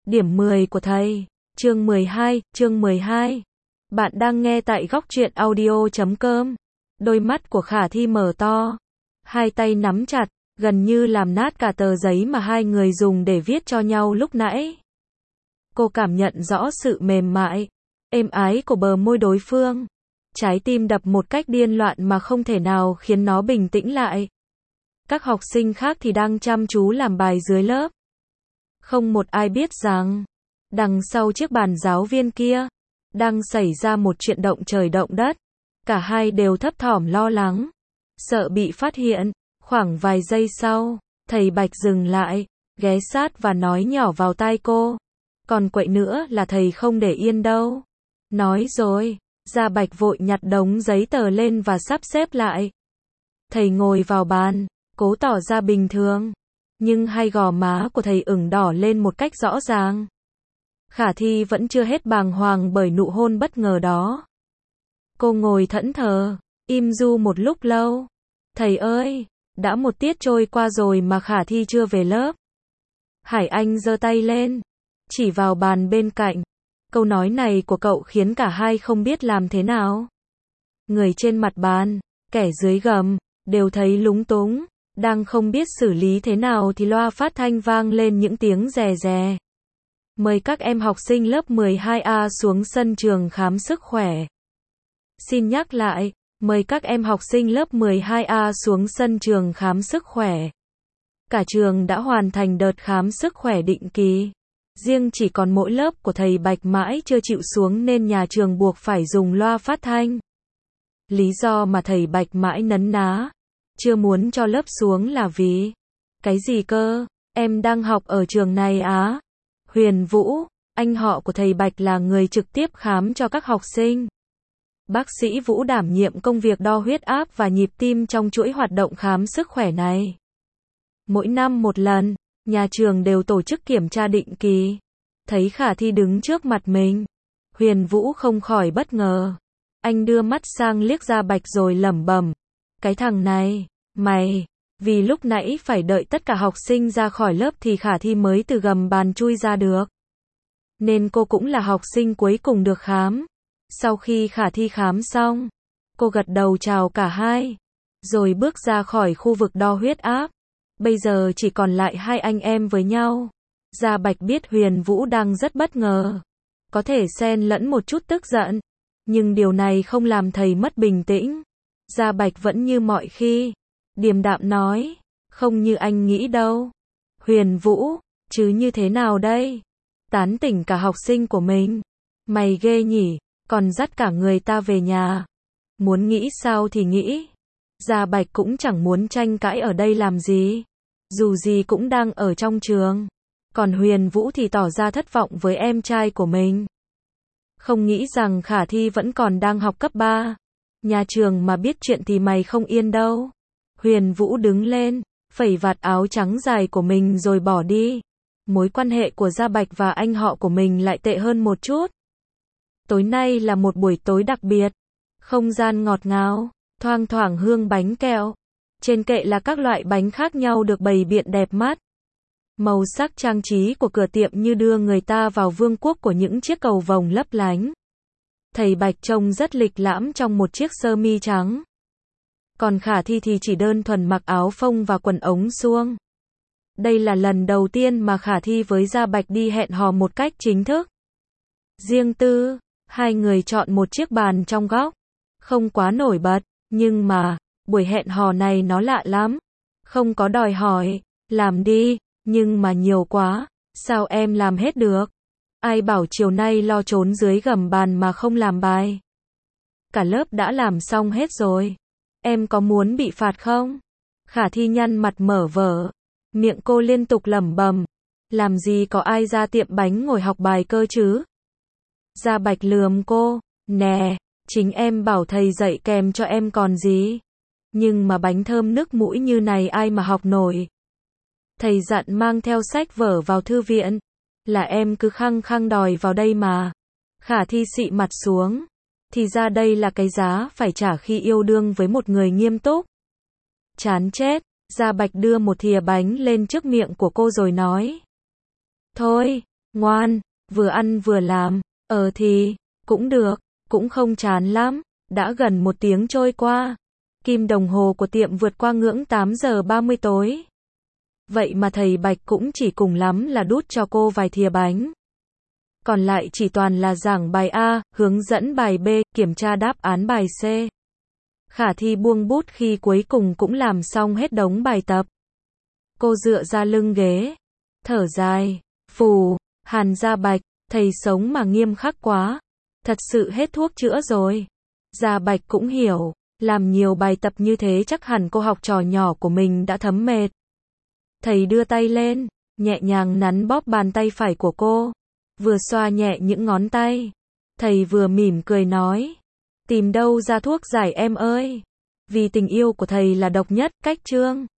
Điểm 10 của thầy. Chương 12. Bạn đang nghe tại góc truyện audio.com. Đôi mắt của Khả Thi mở to. Hai tay nắm chặt, gần như làm nát cả tờ giấy mà hai người dùng để viết cho nhau lúc nãy. Cô cảm nhận rõ sự mềm mại, êm ái của bờ môi đối phương. Trái tim đập một cách điên loạn mà không thể nào khiến nó bình tĩnh lại. Các học sinh khác thì đang chăm chú làm bài dưới lớp. Không một ai biết rằng, đằng sau chiếc bàn giáo viên kia, đang xảy ra một chuyện động trời động đất. Cả hai đều thấp thỏm lo lắng, sợ bị phát hiện. Khoảng vài giây sau, thầy Bạch dừng lại, ghé sát và nói nhỏ vào tai cô. Còn quậy nữa là thầy không để yên đâu. Nói rồi, Gia Bạch vội nhặt đống giấy tờ lên và sắp xếp lại. Thầy ngồi vào bàn, cố tỏ ra bình thường. Nhưng hai gò má của thầy ửng đỏ lên một cách rõ ràng. Khả Thi vẫn chưa hết bàng hoàng bởi nụ hôn bất ngờ đó. Cô ngồi thẫn thờ, im ru một lúc lâu. Thầy ơi, đã một tiết trôi qua rồi mà Khả Thi chưa về lớp. Hải Anh giơ tay lên, chỉ vào bàn bên cạnh. Câu nói này của cậu khiến cả hai không biết làm thế nào. Người trên mặt bàn, kẻ dưới gầm, đều thấy lúng túng. Đang không biết xử lý thế nào thì loa phát thanh vang lên những tiếng rè rè. Mời các em học sinh lớp 12A xuống sân trường khám sức khỏe. Xin nhắc lại, mời các em học sinh lớp 12A xuống sân trường khám sức khỏe. Cả trường đã hoàn thành đợt khám sức khỏe định kỳ. Riêng chỉ còn mỗi lớp của thầy Bạch mãi chưa chịu xuống nên nhà trường buộc phải dùng loa phát thanh. Lý do mà thầy Bạch mãi nấn ná, chưa muốn cho lớp xuống là vì... Cái gì cơ? Em đang học ở trường này á? Huyền Vũ, anh họ của thầy Bạch là người trực tiếp khám cho các học sinh. Bác sĩ Vũ đảm nhiệm công việc đo huyết áp và nhịp tim trong chuỗi hoạt động khám sức khỏe này. Mỗi năm một lần, nhà trường đều tổ chức kiểm tra định kỳ. Thấy Khả Thi đứng trước mặt mình, Huyền Vũ không khỏi bất ngờ. Anh đưa mắt sang liếc Gia Bạch rồi lẩm bẩm. Cái thằng này, mày, vì lúc nãy phải đợi tất cả học sinh ra khỏi lớp thì Khả Thi mới từ gầm bàn chui ra được. Nên cô cũng là học sinh cuối cùng được khám. Sau khi Khả Thi khám xong, cô gật đầu chào cả hai, rồi bước ra khỏi khu vực đo huyết áp. Bây giờ chỉ còn lại hai anh em với nhau. Gia Bạch biết Huyền Vũ đang rất bất ngờ, có thể xen lẫn một chút tức giận, nhưng điều này không làm thầy mất bình tĩnh. Gia Bạch vẫn như mọi khi, điềm đạm nói, không như anh nghĩ đâu. Huyền Vũ, chứ như thế nào đây? Tán tỉnh cả học sinh của mình. Mày ghê nhỉ, còn dắt cả người ta về nhà. Muốn nghĩ sao thì nghĩ. Gia Bạch cũng chẳng muốn tranh cãi ở đây làm gì. Dù gì cũng đang ở trong trường. Còn Huyền Vũ thì tỏ ra thất vọng với em trai của mình. Không nghĩ rằng Khả Thi vẫn còn đang học cấp 3. Nhà trường mà biết chuyện thì mày không yên đâu. Huyền Vũ đứng lên, phẩy vạt áo trắng dài của mình rồi bỏ đi. Mối quan hệ của Gia Bạch và anh họ của mình lại tệ hơn một chút. Tối nay là một buổi tối đặc biệt. Không gian ngọt ngào, thoang thoảng hương bánh kẹo. Trên kệ là các loại bánh khác nhau được bày biện đẹp mắt. Màu sắc trang trí của cửa tiệm như đưa người ta vào vương quốc của những chiếc cầu vồng lấp lánh. Thầy Bạch trông rất lịch lãm trong một chiếc sơ mi trắng. Còn Khả Thi thì chỉ đơn thuần mặc áo phông và quần ống suông. Đây là lần đầu tiên mà Khả Thi với Gia Bạch đi hẹn hò một cách chính thức. Riêng tư, hai người chọn một chiếc bàn trong góc. Không quá nổi bật, nhưng mà, buổi hẹn hò này nó lạ lắm. Không có đòi hỏi, làm đi, nhưng mà nhiều quá, sao em làm hết được? Ai bảo chiều nay lo trốn dưới gầm bàn mà không làm bài? Cả lớp đã làm xong hết rồi. Em có muốn bị phạt không? Khả Thi nhăn mặt mở vở. Miệng cô liên tục lẩm bẩm. Làm gì có ai ra tiệm bánh ngồi học bài cơ chứ? Gia Bạch lườm cô. Nè, chính em bảo thầy dạy kèm cho em còn gì. Nhưng mà bánh thơm nức mũi như này ai mà học nổi. Thầy dặn mang theo sách vở vào thư viện. Là em cứ khăng khăng đòi vào đây mà. Khả Thi xị mặt xuống. Thì ra đây là cái giá phải trả khi yêu đương với một người nghiêm túc. Chán chết. Gia Bạch đưa một thìa bánh lên trước miệng của cô rồi nói. Thôi, Ngoan, vừa ăn vừa làm. Thì, cũng được, cũng không chán lắm. Đã gần 1 tiếng trôi qua. Kim đồng hồ của tiệm vượt qua ngưỡng 8 giờ 30 tối. Vậy mà thầy Bạch cũng chỉ cùng lắm là đút cho cô vài thìa bánh. Còn lại chỉ toàn là giảng bài A, hướng dẫn bài B, kiểm tra đáp án bài C. Khả Thi buông bút khi cuối cùng cũng làm xong hết đống bài tập. Cô dựa ra lưng ghế, thở dài, phù, Hàn Gia Bạch, thầy sống mà nghiêm khắc quá. Thật sự hết thuốc chữa rồi. Gia Bạch cũng hiểu, làm nhiều bài tập như thế chắc hẳn cô học trò nhỏ của mình đã thấm mệt. Thầy đưa tay lên, nhẹ nhàng nắn bóp bàn tay phải của cô, vừa xoa nhẹ những ngón tay. Thầy vừa mỉm cười nói, tìm đâu ra thuốc giải em ơi. Vì tình yêu của thầy là độc nhất, cách chương.